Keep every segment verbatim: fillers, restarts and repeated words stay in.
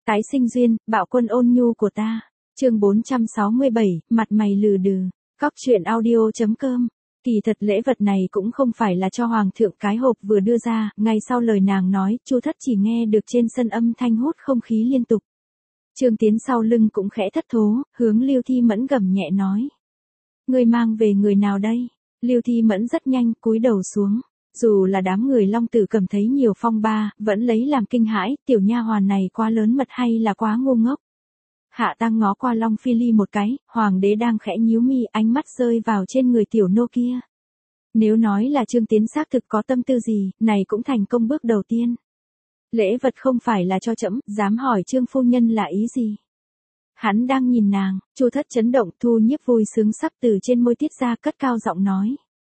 Tái sinh duyên, bạo quân ôn nhu của ta. Chương bốn trăm sáu mươi bảy, mặt mày lừ đừ. Cóc truyện audio.com. Kỳ thật lễ vật này cũng không phải là cho hoàng thượng, cái hộp vừa đưa ra, ngay sau lời nàng nói, Chu Thất chỉ nghe được trên sân âm thanh hút không khí liên tục. Trương Tiến sau lưng cũng khẽ thất thố, hướng Lưu Thi Mẫn gầm nhẹ nói: "Ngươi mang về người nào đây?" Lưu Thi Mẫn rất nhanh cúi đầu xuống. Dù là đám người Long Tử cầm thấy nhiều phong ba, vẫn lấy làm kinh hãi, tiểu nha hoàn này quá lớn mật hay là quá ngu ngốc. Hạ Tăng ngó qua Long Phi Ly một cái, hoàng đế đang khẽ nhíu mi, ánh mắt rơi vào trên người tiểu nô kia. Nếu nói là Trương Tiến xác thực có tâm tư gì, này cũng thành công bước đầu tiên. Lễ vật không phải là cho trẫm, dám hỏi Trương phu nhân là ý gì? Hắn đang nhìn nàng. Chu Thất chấn động, Thu Nhiếp vui sướng sắp từ trên môi tiết ra, cất cao giọng nói: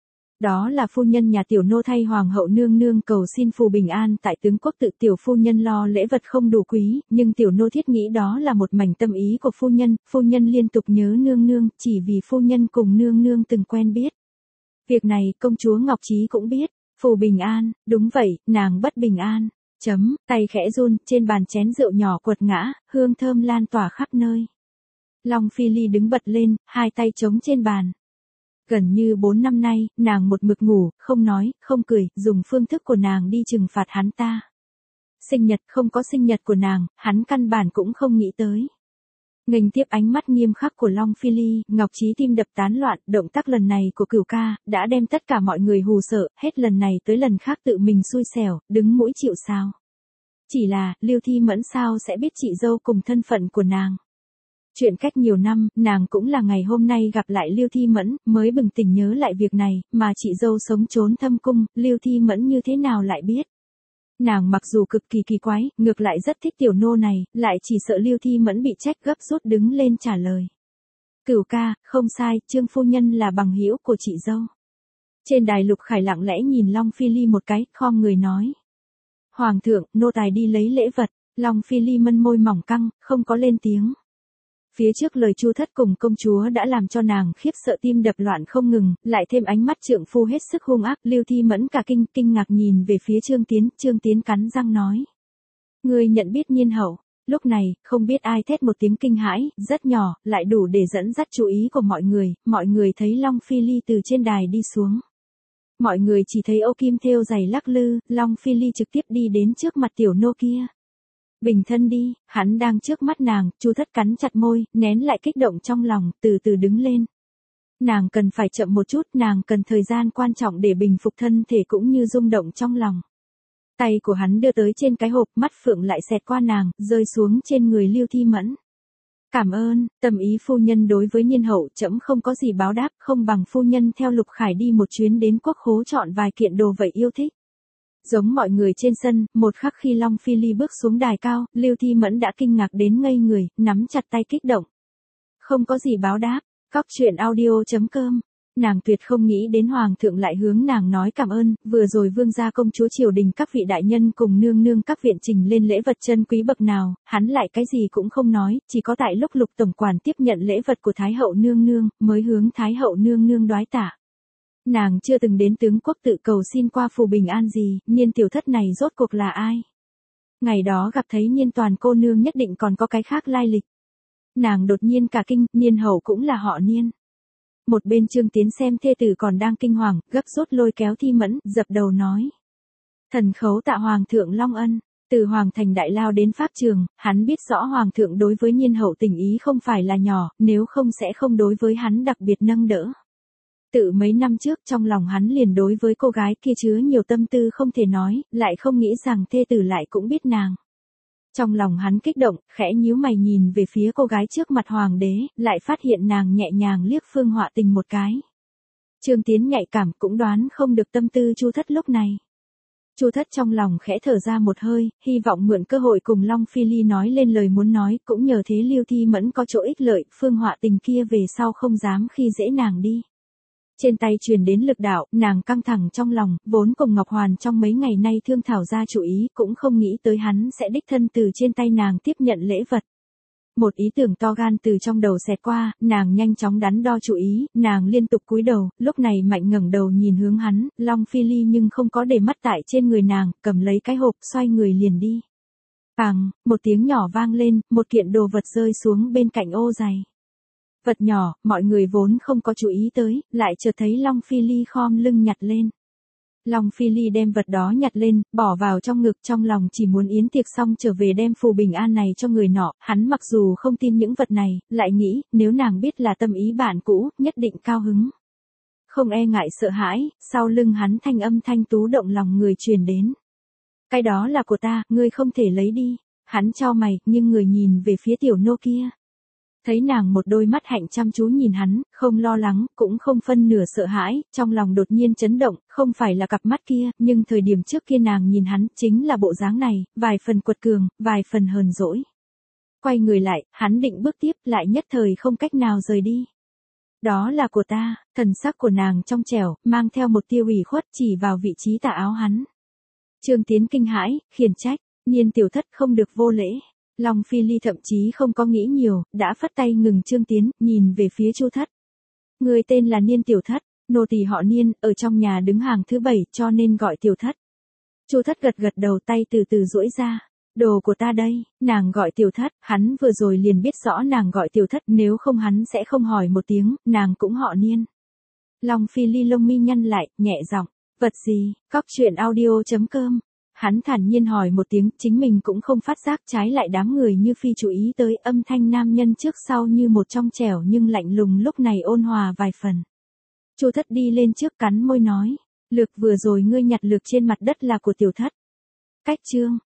"Đó là phu nhân nhà tiểu nô thay hoàng hậu nương nương cầu xin phù bình an tại tướng quốc tự, tiểu phu nhân lo lễ vật không đủ quý, nhưng tiểu nô thiết nghĩ đó là một mảnh tâm ý của phu nhân, phu nhân liên tục nhớ nương nương, chỉ vì phu nhân cùng nương nương từng quen biết. Việc này công chúa Ngọc Trí cũng biết." Phù bình an, đúng vậy, nàng bất bình an. Chấm, tay khẽ run, trên bàn chén rượu nhỏ quật ngã, hương thơm lan tỏa khắp nơi. Long Phi Ly đứng bật lên, hai tay chống trên bàn. Gần như bốn năm nay, nàng một mực ngủ, không nói, không cười, dùng phương thức của nàng đi trừng phạt hắn ta. Sinh nhật không có sinh nhật của nàng, hắn căn bản cũng không nghĩ tới. Nghênh tiếp ánh mắt nghiêm khắc của Long Phi Ly, Ngọc Trí tim đập tán loạn, động tác lần này của Cửu ca, đã đem tất cả mọi người hù sợ, hết lần này tới lần khác tự mình xui xẻo, đứng mũi chịu sào. Chỉ là, Lưu Thi Mẫn sao sẽ biết chị dâu cùng thân phận của nàng. Chuyện cách nhiều năm, nàng cũng là ngày hôm nay gặp lại Lưu Thi Mẫn, mới bừng tỉnh nhớ lại việc này, mà chị dâu sống trốn thâm cung, Lưu Thi Mẫn như thế nào lại biết. Nàng mặc dù cực kỳ kỳ quái, ngược lại rất thích tiểu nô này, lại chỉ sợ Lưu Thi Mẫn bị trách, gấp rút đứng lên trả lời: "Cửu ca, không sai, Trương phu nhân là bằng hữu của chị dâu." Trên đài Lục Khải lặng lẽ nhìn Long Phi Ly một cái, khom người nói: "Hoàng thượng, nô tài đi lấy lễ vật." Long Phi Ly mân môi mỏng căng, không có lên tiếng. Phía trước lời Chu Thất cùng công chúa đã làm cho nàng khiếp sợ, tim đập loạn không ngừng, lại thêm ánh mắt trượng phu hết sức hung ác, Lưu Thi Mẫn cả kinh, kinh ngạc nhìn về phía Trương Tiến, Trương Tiến cắn răng nói: "Ngươi nhận biết Nhiên hậu." Lúc này, không biết ai thét một tiếng kinh hãi, rất nhỏ, lại đủ để dẫn dắt chú ý của mọi người, mọi người thấy Long Phi Ly từ trên đài đi xuống. Mọi người chỉ thấy ô kim thêu giày lắc lư, Long Phi Ly trực tiếp đi đến trước mặt tiểu nô kia. "Bình thân đi." Hắn đang trước mắt nàng, Chu Thất cắn chặt môi, nén lại kích động trong lòng, từ từ đứng lên. Nàng cần phải chậm một chút, nàng cần thời gian quan trọng để bình phục thân thể cũng như rung động trong lòng. Tay của hắn đưa tới trên cái hộp, mắt phượng lại xẹt qua nàng, rơi xuống trên người Lưu Thi Mẫn. "Cảm ơn, tâm ý phu nhân đối với Nhiên hậu, trẫm không có gì báo đáp, không bằng phu nhân theo Lục Khải đi một chuyến đến quốc khố chọn vài kiện đồ vậy yêu thích." Giống mọi người trên sân, một khắc khi Long Phi Ly bước xuống đài cao, Lưu Thi Mẫn đã kinh ngạc đến ngây người, nắm chặt tay kích động. "Không có gì báo đáp." Cóc truyện audio.com. Nàng tuyệt không nghĩ đến hoàng thượng lại hướng nàng nói cảm ơn, vừa rồi vương gia công chúa triều đình các vị đại nhân cùng nương nương các viện trình lên lễ vật chân quý bậc nào, hắn lại cái gì cũng không nói, chỉ có tại lúc Lục tổng quản tiếp nhận lễ vật của Thái hậu nương nương, mới hướng Thái hậu nương nương đoái tạ. Nàng chưa từng đến tướng quốc tự cầu xin qua phù bình an gì, Nhiên tiểu thất này rốt cuộc là ai? Ngày đó gặp thấy Nhiên toàn cô nương nhất định còn có cái khác lai lịch. Nàng đột nhiên cả kinh, Nhiên hậu cũng là họ Nhiên. Một bên Trương Tiến xem thê tử còn đang kinh hoàng, gấp rút lôi kéo Thi Mẫn, dập đầu nói: "Thần khấu tạ hoàng thượng long ân." Từ hoàng thành đại lao đến pháp trường, hắn biết rõ hoàng thượng đối với Nhiên hậu tình ý không phải là nhỏ, nếu không sẽ không đối với hắn đặc biệt nâng đỡ. Tự mấy năm trước trong lòng hắn liền đối với cô gái kia chứa nhiều tâm tư không thể nói, lại không nghĩ rằng thê tử lại cũng biết nàng. Trong lòng hắn kích động, khẽ nhíu mày nhìn về phía cô gái trước mặt hoàng đế, lại phát hiện nàng nhẹ nhàng liếc Phương Họa Tình một cái. Trương Tiến nhạy cảm cũng đoán không được tâm tư Chu Thất lúc này. Chu Thất trong lòng khẽ thở ra một hơi, hy vọng mượn cơ hội cùng Long Phi Ly nói lên lời muốn nói, cũng nhờ thế Lưu Thi Mẫn có chỗ ích lợi, Phương Họa Tình kia về sau không dám khi dễ nàng đi. Trên tay truyền đến lực đạo, nàng căng thẳng trong lòng, vốn cùng Ngọc Hoàn trong mấy ngày nay thương thảo ra chủ ý, cũng không nghĩ tới hắn sẽ đích thân từ trên tay nàng tiếp nhận lễ vật. Một ý tưởng to gan từ trong đầu xẹt qua, nàng nhanh chóng đắn đo chủ ý, nàng liên tục cúi đầu, lúc này mạnh ngẩng đầu nhìn hướng hắn, Long Phi Ly nhưng không có để mắt tại trên người nàng, cầm lấy cái hộp, xoay người liền đi. Phàng, một tiếng nhỏ vang lên, một kiện đồ vật rơi xuống bên cạnh ô giày. Vật nhỏ, mọi người vốn không có chú ý tới, lại chợt thấy Long Phi Ly khom lưng nhặt lên. Long Phi Ly đem vật đó nhặt lên, bỏ vào trong ngực, trong lòng chỉ muốn yến tiệc xong trở về đem phù bình an này cho người nọ, hắn mặc dù không tin những vật này, lại nghĩ, nếu nàng biết là tâm ý bạn cũ, nhất định cao hứng. Không e ngại sợ hãi, sau lưng hắn thanh âm thanh tú động lòng người truyền đến. Cái đó là của ta, ngươi không thể lấy đi. Hắn chau mày, nhưng người nhìn về phía tiểu nô kia. Thấy nàng một đôi mắt hạnh chăm chú nhìn hắn, không lo lắng, cũng không phân nửa sợ hãi, trong lòng đột nhiên chấn động, không phải là cặp mắt kia, nhưng thời điểm trước kia nàng nhìn hắn, chính là bộ dáng này, vài phần quật cường, vài phần hờn dỗi. Quay người lại, hắn định bước tiếp, lại nhất thời không cách nào rời đi. Đó là của ta, thần sắc của nàng trong trẻo, mang theo một tia ủy khuất chỉ vào vị trí tà áo hắn. Trương Tiến kinh hãi, khiển trách, Niên tiểu thất không được vô lễ. Long Phi Ly thậm chí không có nghĩ nhiều, đã phất tay ngừng Trương Tiến, nhìn về phía Chu Thất. Người tên là Niên tiểu thất, nô tỳ họ Niên, ở trong nhà đứng hàng thứ bảy, cho nên gọi tiểu thất. Chu Thất gật gật đầu, tay từ từ duỗi ra. Đồ của ta đây, nàng gọi tiểu thất, hắn vừa rồi liền biết rõ nàng gọi tiểu thất, nếu không hắn sẽ không hỏi một tiếng, nàng cũng họ Niên. Long Phi Ly lông mi nhăn lại, nhẹ giọng, vật gì, cóc truyện audio chấm com. Hắn thản nhiên hỏi một tiếng, chính mình cũng không phát giác, trái lại đám người như phi chú ý tới, âm thanh nam nhân trước sau như một trong trẻo nhưng lạnh lùng, lúc này ôn hòa vài phần. Chu Thất đi lên trước, cắn môi nói, lược vừa rồi ngươi nhặt lược trên mặt đất là của tiểu thất. Cách chương